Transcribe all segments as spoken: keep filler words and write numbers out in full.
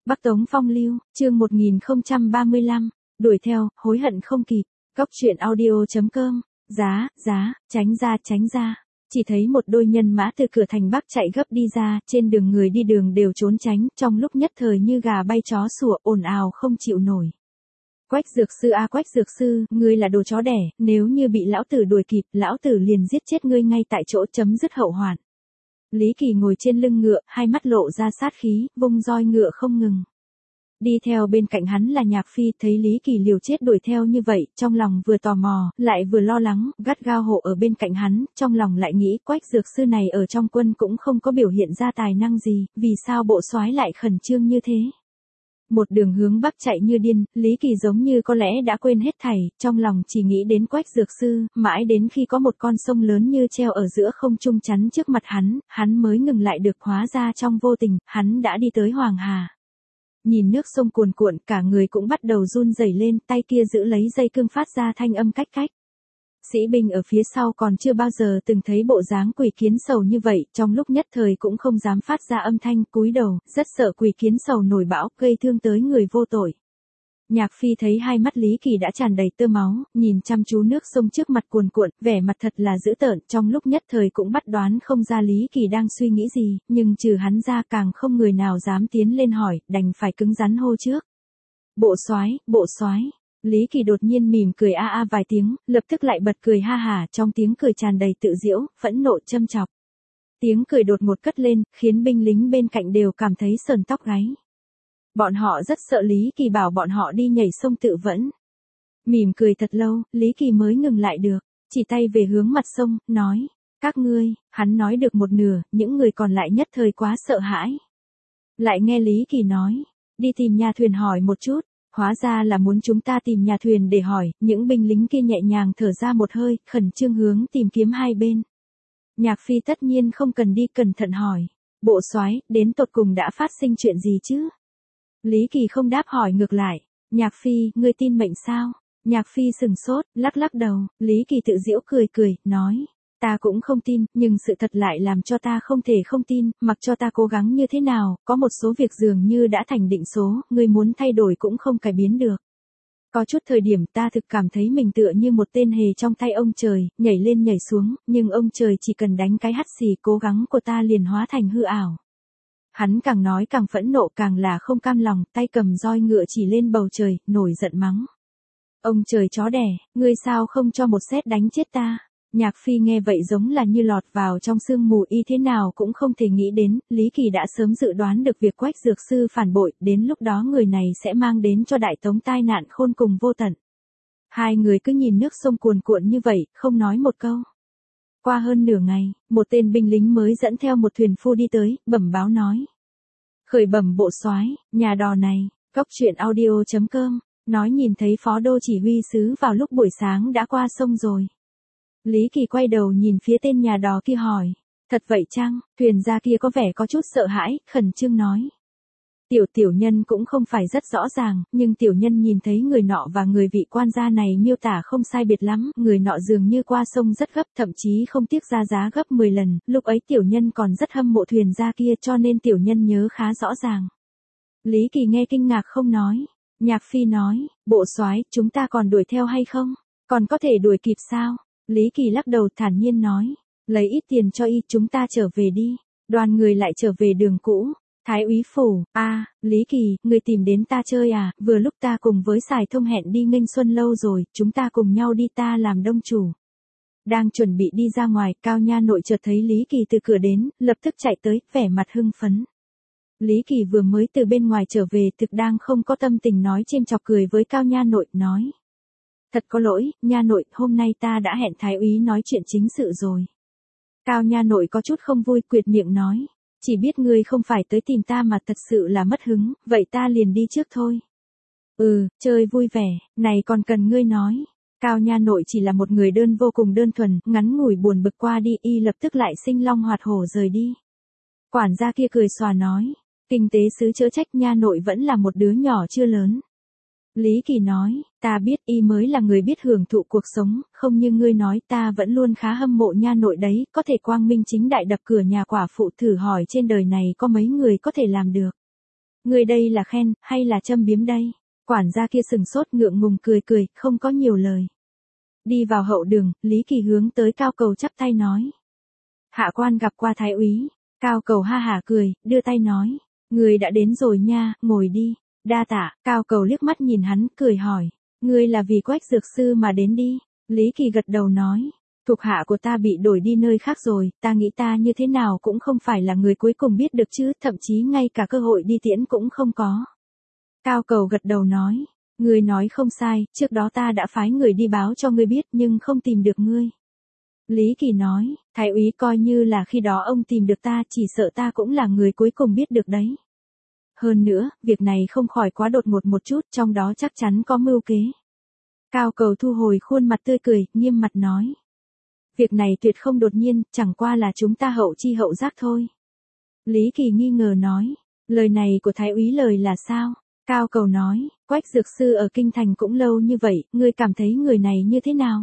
Bắc Tống Phong Lưu, chương một nghìn không trăm ba mươi lăm, đuổi theo, hối hận không kịp. Góc truyện audio chấm com. Giá, giá, tránh ra, tránh ra. Chỉ thấy một đôi nhân mã từ cửa thành Bắc chạy gấp đi ra, trên đường người đi đường đều trốn tránh, trong lúc nhất thời như gà bay chó sủa, ồn ào không chịu nổi. Quách Dược Sư a à, Quách Dược Sư, ngươi là đồ chó đẻ, nếu như bị lão tử đuổi kịp, lão tử liền giết chết ngươi ngay tại chỗ, chấm dứt hậu hoạn. Lý Kỳ ngồi trên lưng ngựa, hai mắt lộ ra sát khí, vung roi ngựa không ngừng. Đi theo bên cạnh hắn là Nhạc Phi, thấy Lý Kỳ liều chết đuổi theo như vậy, trong lòng vừa tò mò, lại vừa lo lắng, gắt gao hộ ở bên cạnh hắn, trong lòng lại nghĩ Quách Dược Sư này ở trong quân cũng không có biểu hiện ra tài năng gì, vì sao bộ soái lại khẩn trương như thế. Một đường hướng Bắc chạy như điên, Lý Kỳ giống như có lẽ đã quên hết thảy, trong lòng chỉ nghĩ đến Quách Dược Sư, mãi đến khi có một con sông lớn như treo ở giữa không trung chắn trước mặt hắn, hắn mới ngừng lại được, hóa ra trong vô tình, hắn đã đi tới Hoàng Hà. Nhìn nước sông cuồn cuộn, cả người cũng bắt đầu run rẩy lên, tay kia giữ lấy dây cương phát ra thanh âm cách cách. Sĩ binh ở phía sau còn chưa bao giờ từng thấy bộ dáng Quỷ Kiến Sầu như vậy, trong lúc nhất thời cũng không dám phát ra âm thanh, cúi đầu, rất sợ Quỷ Kiến Sầu nổi bão, gây thương tới người vô tội. Nhạc Phi thấy hai mắt Lý Kỳ đã tràn đầy tơ máu, nhìn chăm chú nước sông trước mặt cuồn cuộn, vẻ mặt thật là dữ tợn, trong lúc nhất thời cũng bắt đoán không ra Lý Kỳ đang suy nghĩ gì, nhưng trừ hắn ra càng không người nào dám tiến lên hỏi, đành phải cứng rắn hô trước. Bộ soái, bộ soái. Lý Kỳ đột nhiên mỉm cười a a vài tiếng, lập tức lại bật cười ha hả, trong tiếng cười tràn đầy tự giễu, phẫn nộ châm chọc. Tiếng cười đột ngột cất lên, khiến binh lính bên cạnh đều cảm thấy sờn tóc gáy. Bọn họ rất sợ Lý Kỳ bảo bọn họ đi nhảy sông tự vẫn. Mỉm cười thật lâu, Lý Kỳ mới ngừng lại được, chỉ tay về hướng mặt sông, nói, các ngươi, hắn nói được một nửa, những người còn lại nhất thời quá sợ hãi. Lại nghe Lý Kỳ nói, đi tìm nhà thuyền hỏi một chút. Hóa ra là muốn chúng ta tìm nhà thuyền để hỏi, những binh lính kia nhẹ nhàng thở ra một hơi, khẩn trương hướng tìm kiếm hai bên. Nhạc Phi tất nhiên không cần đi, cẩn thận hỏi, bộ soái, đến tột cùng đã phát sinh chuyện gì chứ? Lý Kỳ không đáp, hỏi ngược lại, Nhạc Phi, ngươi tin mệnh sao? Nhạc Phi sừng sốt, lắc lắc đầu, Lý Kỳ tự giễu cười cười, nói, ta cũng không tin, nhưng sự thật lại làm cho ta không thể không tin, mặc cho ta cố gắng như thế nào, có một số việc dường như đã thành định số, ngươi muốn thay đổi cũng không cải biến được. Có chút thời điểm ta thực cảm thấy mình tựa như một tên hề trong tay ông trời, nhảy lên nhảy xuống, nhưng ông trời chỉ cần đánh cái hắt xì, cố gắng của ta liền hóa thành hư ảo. Hắn càng nói càng phẫn nộ, càng là không cam lòng, tay cầm roi ngựa chỉ lên bầu trời, nổi giận mắng. Ông trời chó đẻ, ngươi sao không cho một sét đánh chết ta? Nhạc Phi nghe vậy giống là như lọt vào trong sương mù, y thế nào cũng không thể nghĩ đến, Lý Kỳ đã sớm dự đoán được việc Quách Dược Sư phản bội, đến lúc đó người này sẽ mang đến cho Đại Tống tai nạn khôn cùng vô tận. Hai người cứ nhìn nước sông cuồn cuộn như vậy, không nói một câu. Qua hơn nửa ngày, một tên binh lính mới dẫn theo một thuyền phu đi tới, bẩm báo nói. Khởi bẩm bộ soái, nhà đò này, góc truyện audio chấm com, nói nhìn thấy phó đô chỉ huy sứ vào lúc buổi sáng đã qua sông rồi. Lý Kỳ quay đầu nhìn phía tên nhà đò kia hỏi, thật vậy chăng? Thuyền gia kia có vẻ có chút sợ hãi, khẩn trương nói. Tiểu tiểu nhân cũng không phải rất rõ ràng, nhưng tiểu nhân nhìn thấy người nọ và người vị quan gia này miêu tả không sai biệt lắm, người nọ dường như qua sông rất gấp, thậm chí không tiếc ra giá gấp mười lần, lúc ấy tiểu nhân còn rất hâm mộ thuyền gia kia cho nên tiểu nhân nhớ khá rõ ràng. Lý Kỳ nghe kinh ngạc không nói, Nhạc Phi nói, bộ soái, chúng ta còn đuổi theo hay không? Còn có thể đuổi kịp sao? Lý Kỳ lắc đầu thản nhiên nói, lấy ít tiền cho y, chúng ta trở về đi. Đoàn người lại trở về đường cũ. Thái úy phủ, a, à, Lý Kỳ, người tìm đến ta chơi à, vừa lúc ta cùng với Sài Thông hẹn đi nghênh xuân lâu rồi, chúng ta cùng nhau đi, ta làm đông chủ. Đang chuẩn bị đi ra ngoài, Cao Nha Nội chợt thấy Lý Kỳ từ cửa đến, lập tức chạy tới, vẻ mặt hưng phấn. Lý Kỳ vừa mới từ bên ngoài trở về, thực đang không có tâm tình nói chêm chọc cười với Cao Nha Nội, nói. Thật có lỗi, Nha Nội, hôm nay ta đã hẹn Thái úy nói chuyện chính sự rồi. Cao Nha Nội có chút không vui, quệt miệng nói. Chỉ biết ngươi không phải tới tìm ta mà thật sự là mất hứng, vậy ta liền đi trước thôi. Ừ, chơi vui vẻ, này còn cần ngươi nói. Cao Nha Nội chỉ là một người đơn vô cùng đơn thuần, ngắn ngủi buồn bực qua đi, y lập tức lại sinh long hoạt hổ rời đi. Quản gia kia cười xòa nói, kinh tế sứ chớ trách, Nha Nội vẫn là một đứa nhỏ chưa lớn. Lý Kỳ nói, ta biết y mới là người biết hưởng thụ cuộc sống, không như ngươi nói, ta vẫn luôn khá hâm mộ Nha Nội đấy, có thể quang minh chính đại đập cửa nhà quả phụ, thử hỏi trên đời này có mấy người có thể làm được. Ngươi đây là khen, hay là châm biếm đây? Quản gia kia sừng sốt ngượng ngùng cười cười, không có nhiều lời. Đi vào hậu đường, Lý Kỳ hướng tới Cao Cầu chắp tay nói. Hạ quan gặp qua thái úy. Cao Cầu ha hả cười, đưa tay nói. Ngươi đã đến rồi nha, ngồi đi. Đa tạ. Cao Cầu liếc mắt nhìn hắn, cười hỏi. Ngươi là vì Quách dược sư mà đến đi. Lý Kỳ gật đầu nói. Thuộc hạ của ta bị đổi đi nơi khác rồi, ta nghĩ ta như thế nào cũng không phải là người cuối cùng biết được chứ, thậm chí ngay cả cơ hội đi tiễn cũng không có. Cao Cầu gật đầu nói. Ngươi nói không sai, trước đó ta đã phái người đi báo cho ngươi biết nhưng không tìm được ngươi. Lý Kỳ nói, thái úy coi như là khi đó ông tìm được ta, chỉ sợ ta cũng là người cuối cùng biết được đấy. Hơn nữa, việc này không khỏi quá đột ngột một chút, trong đó chắc chắn có mưu kế. Cao Cầu thu hồi khuôn mặt tươi cười, nghiêm mặt nói. Việc này tuyệt không đột nhiên, chẳng qua là chúng ta hậu chi hậu giác thôi. Lý Kỳ nghi ngờ nói, lời này của thái úy lời là sao? Cao Cầu nói, Quách dược sư ở kinh thành cũng lâu như vậy, ngươi cảm thấy người này như thế nào?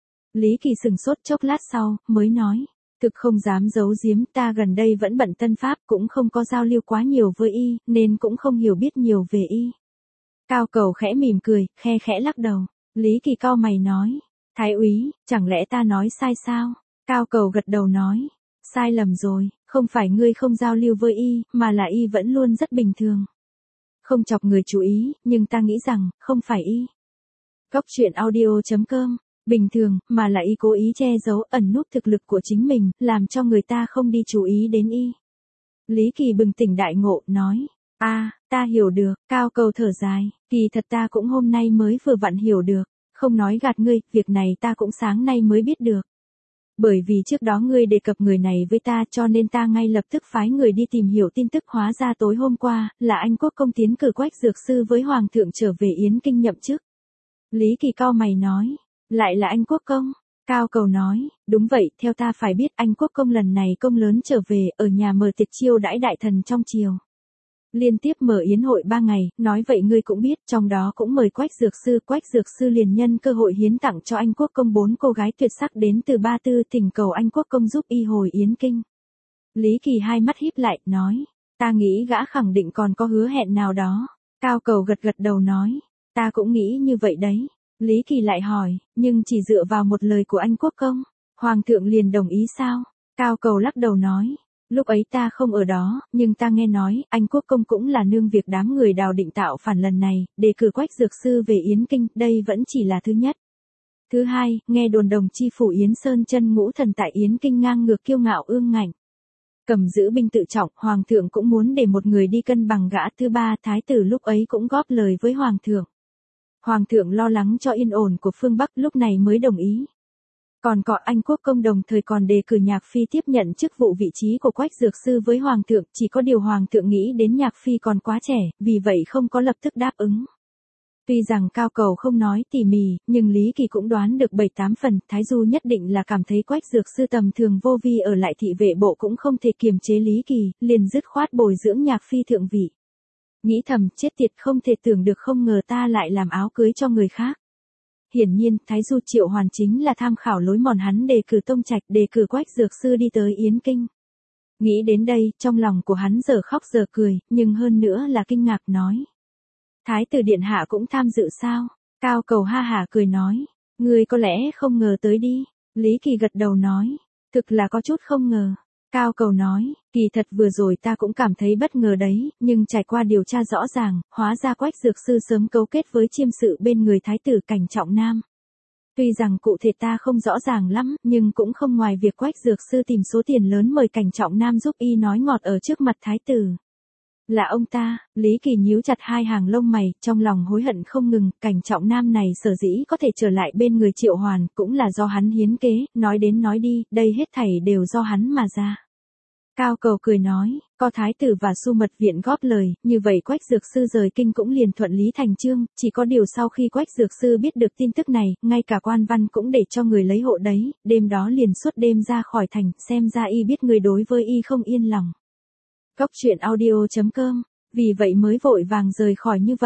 Lý Kỳ sừng sốt chốc lát sau, mới nói, thực không dám giấu giếm, ta gần đây vẫn bận tân pháp, cũng không có giao lưu quá nhiều với y, nên cũng không hiểu biết nhiều về y. Cao Cầu khẽ mỉm cười, khe khẽ lắc đầu. Lý Kỳ cau mày nói, thái úy, chẳng lẽ ta nói sai sao? Cao Cầu gật đầu nói, sai lầm rồi, không phải ngươi không giao lưu với y, mà là y vẫn luôn rất bình thường. Không chọc người chú ý, nhưng ta nghĩ rằng, không phải y. Góc truyện audio chấm com, bình thường, mà là y cố ý che giấu ẩn núp thực lực của chính mình, làm cho người ta không đi chú ý đến y. Lý Kỳ bừng tỉnh đại ngộ, nói, a, à, ta hiểu được. Cao Cầu thở dài, kỳ thật ta cũng hôm nay mới vừa vặn hiểu được, không nói gạt ngươi, việc này ta cũng sáng nay mới biết được. Bởi vì trước đó ngươi đề cập người này với ta cho nên ta ngay lập tức phái người đi tìm hiểu tin tức, hóa ra tối hôm qua, là anh Quốc công tiến cử Quách dược sư với Hoàng thượng trở về Yến Kinh nhậm chức. Lý Kỳ cau mày nói, lại là anh Quốc công? Cao Cầu nói, đúng vậy, theo ta phải biết anh Quốc công lần này công lớn trở về, ở nhà mở tiệc chiêu đãi đại thần trong triều. Liên tiếp mở yến hội ba ngày, nói vậy ngươi cũng biết, trong đó cũng mời Quách dược sư, Quách dược sư liền nhân cơ hội hiến tặng cho anh Quốc công bốn cô gái tuyệt sắc đến từ Ba Tư, thỉnh cầu anh Quốc công giúp y hồi Yến Kinh. Lý Kỳ hai mắt híp lại, nói, ta nghĩ gã khẳng định còn có hứa hẹn nào đó. Cao Cầu gật gật đầu nói, ta cũng nghĩ như vậy đấy. Lý Kỳ lại hỏi, nhưng chỉ dựa vào một lời của anh Quốc công, Hoàng thượng liền đồng ý sao? Cao Cầu lắc đầu nói, lúc ấy ta không ở đó, nhưng ta nghe nói, anh Quốc công cũng là nương việc đám người Đào định tạo phản lần này, đề cử Quách dược sư về Yến Kinh, đây vẫn chỉ là thứ nhất. Thứ hai, nghe đồn đồng chi phủ Yến Sơn chân ngũ thần tại Yến Kinh ngang ngược kiêu ngạo ương ngạnh. Cầm giữ binh tự trọng, Hoàng thượng cũng muốn để một người đi cân bằng gã. Thứ ba, thái tử lúc ấy cũng góp lời với Hoàng thượng. Hoàng thượng lo lắng cho yên ổn của phương Bắc lúc này mới đồng ý. Còn có anh Quốc công đồng thời còn đề cử Nhạc Phi tiếp nhận chức vụ vị trí của Quách dược sư với Hoàng thượng, chỉ có điều Hoàng thượng nghĩ đến Nhạc Phi còn quá trẻ, vì vậy không có lập tức đáp ứng. Tuy rằng Cao Cầu không nói tỉ mỉ, nhưng Lý Kỳ cũng đoán được bảy tám phần, Thái Du nhất định là cảm thấy Quách dược sư tầm thường vô vi ở lại thị vệ bộ cũng không thể kiềm chế Lý Kỳ, liền dứt khoát bồi dưỡng Nhạc Phi thượng vị. Nghĩ thầm, chết tiệt, không thể tưởng được, không ngờ ta lại làm áo cưới cho người khác. Hiển nhiên, Thái Du Triệu Hoàn chính là tham khảo lối mòn hắn đề cử Tông Trạch, đề cử Quách dược sư đi tới Yến Kinh. Nghĩ đến đây, trong lòng của hắn giờ khóc giờ cười, nhưng hơn nữa là kinh ngạc nói. Thái tử điện hạ cũng tham dự sao? Cao Cầu ha hả cười nói. Ngươi có lẽ không ngờ tới đi. Lý Kỳ gật đầu nói. Thực là có chút không ngờ. Cao Cầu nói, kỳ thật vừa rồi ta cũng cảm thấy bất ngờ đấy, nhưng trải qua điều tra rõ ràng, hóa ra Quách dược sư sớm cấu kết với chiêm sự bên người thái tử Cảnh Trọng Nam. Tuy rằng cụ thể ta không rõ ràng lắm, nhưng cũng không ngoài việc Quách dược sư tìm số tiền lớn mời Cảnh Trọng Nam giúp y nói ngọt ở trước mặt thái tử. Là ông ta. Lý Kỳ nhíu chặt hai hàng lông mày, trong lòng hối hận không ngừng. Cảnh Trọng Nam này sở dĩ có thể trở lại bên người Triệu Hoàn, cũng là do hắn hiến kế, nói đến nói đi, đây hết thảy đều do hắn mà ra. Cao Cầu cười nói, có thái tử và Su Mật viện góp lời, như vậy Quách dược sư rời kinh cũng liền thuận lý thành chương, chỉ có điều sau khi Quách dược sư biết được tin tức này, ngay cả quan văn cũng để cho người lấy hộ đấy, đêm đó liền suốt đêm ra khỏi thành, xem ra y biết người đối với y không yên lòng. Góc truyện audio chấm com, vì vậy mới vội vàng rời khỏi như vậy.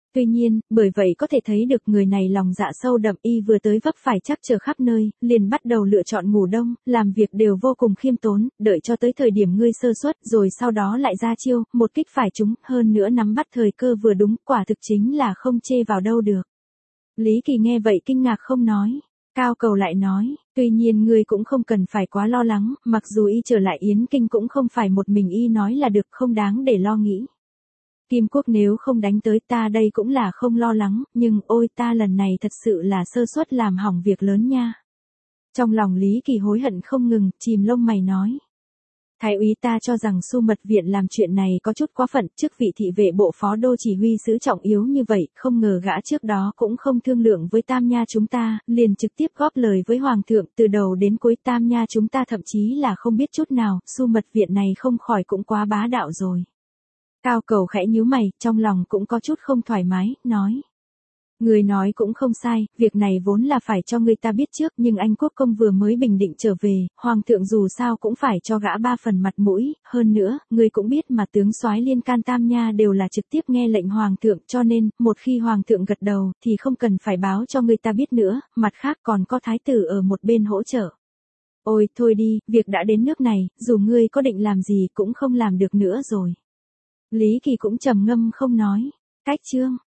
Tuy nhiên, bởi vậy có thể thấy được người này lòng dạ sâu đậm, y vừa tới vấp phải trắc trở khắp nơi, liền bắt đầu lựa chọn ngủ đông, làm việc đều vô cùng khiêm tốn, đợi cho tới thời điểm ngươi sơ suất rồi sau đó lại ra chiêu, một kích phải trúng, hơn nữa nắm bắt thời cơ vừa đúng, quả thực chính là không chê vào đâu được. Lý Kỳ nghe vậy kinh ngạc không nói. Cao Cầu lại nói, tuy nhiên ngươi cũng không cần phải quá lo lắng, mặc dù y trở lại Yến Kinh cũng không phải một mình y nói là được, không đáng để lo nghĩ. Kim Quốc nếu không đánh tới ta đây cũng là không lo lắng, nhưng ôi ta lần này thật sự là sơ suất làm hỏng việc lớn nha. Trong lòng Lý Kỳ hối hận không ngừng, chìm lông mày nói. Thái úy ta cho rằng Xu Mật Viện làm chuyện này có chút quá phận, chức vị thị vệ bộ phó đô chỉ huy sứ trọng yếu như vậy, không ngờ gã trước đó cũng không thương lượng với Tam Nha chúng ta, liền trực tiếp góp lời với Hoàng thượng, từ đầu đến cuối Tam Nha chúng ta thậm chí là không biết chút nào, Xu Mật Viện này không khỏi cũng quá bá đạo rồi. Cao Cầu khẽ nhíu mày, trong lòng cũng có chút không thoải mái, nói. Người nói cũng không sai, việc này vốn là phải cho người ta biết trước, nhưng anh quốc công vừa mới bình định trở về, hoàng thượng dù sao cũng phải cho gã ba phần mặt mũi, hơn nữa, người cũng biết mà tướng soái liên can Tam Nha đều là trực tiếp nghe lệnh hoàng thượng, cho nên, một khi hoàng thượng gật đầu, thì không cần phải báo cho người ta biết nữa, mặt khác còn có thái tử ở một bên hỗ trợ. Ôi, thôi đi, việc đã đến nước này, dù ngươi có định làm gì cũng không làm được nữa rồi. Lý Kỳ cũng trầm ngâm không nói. Cách chương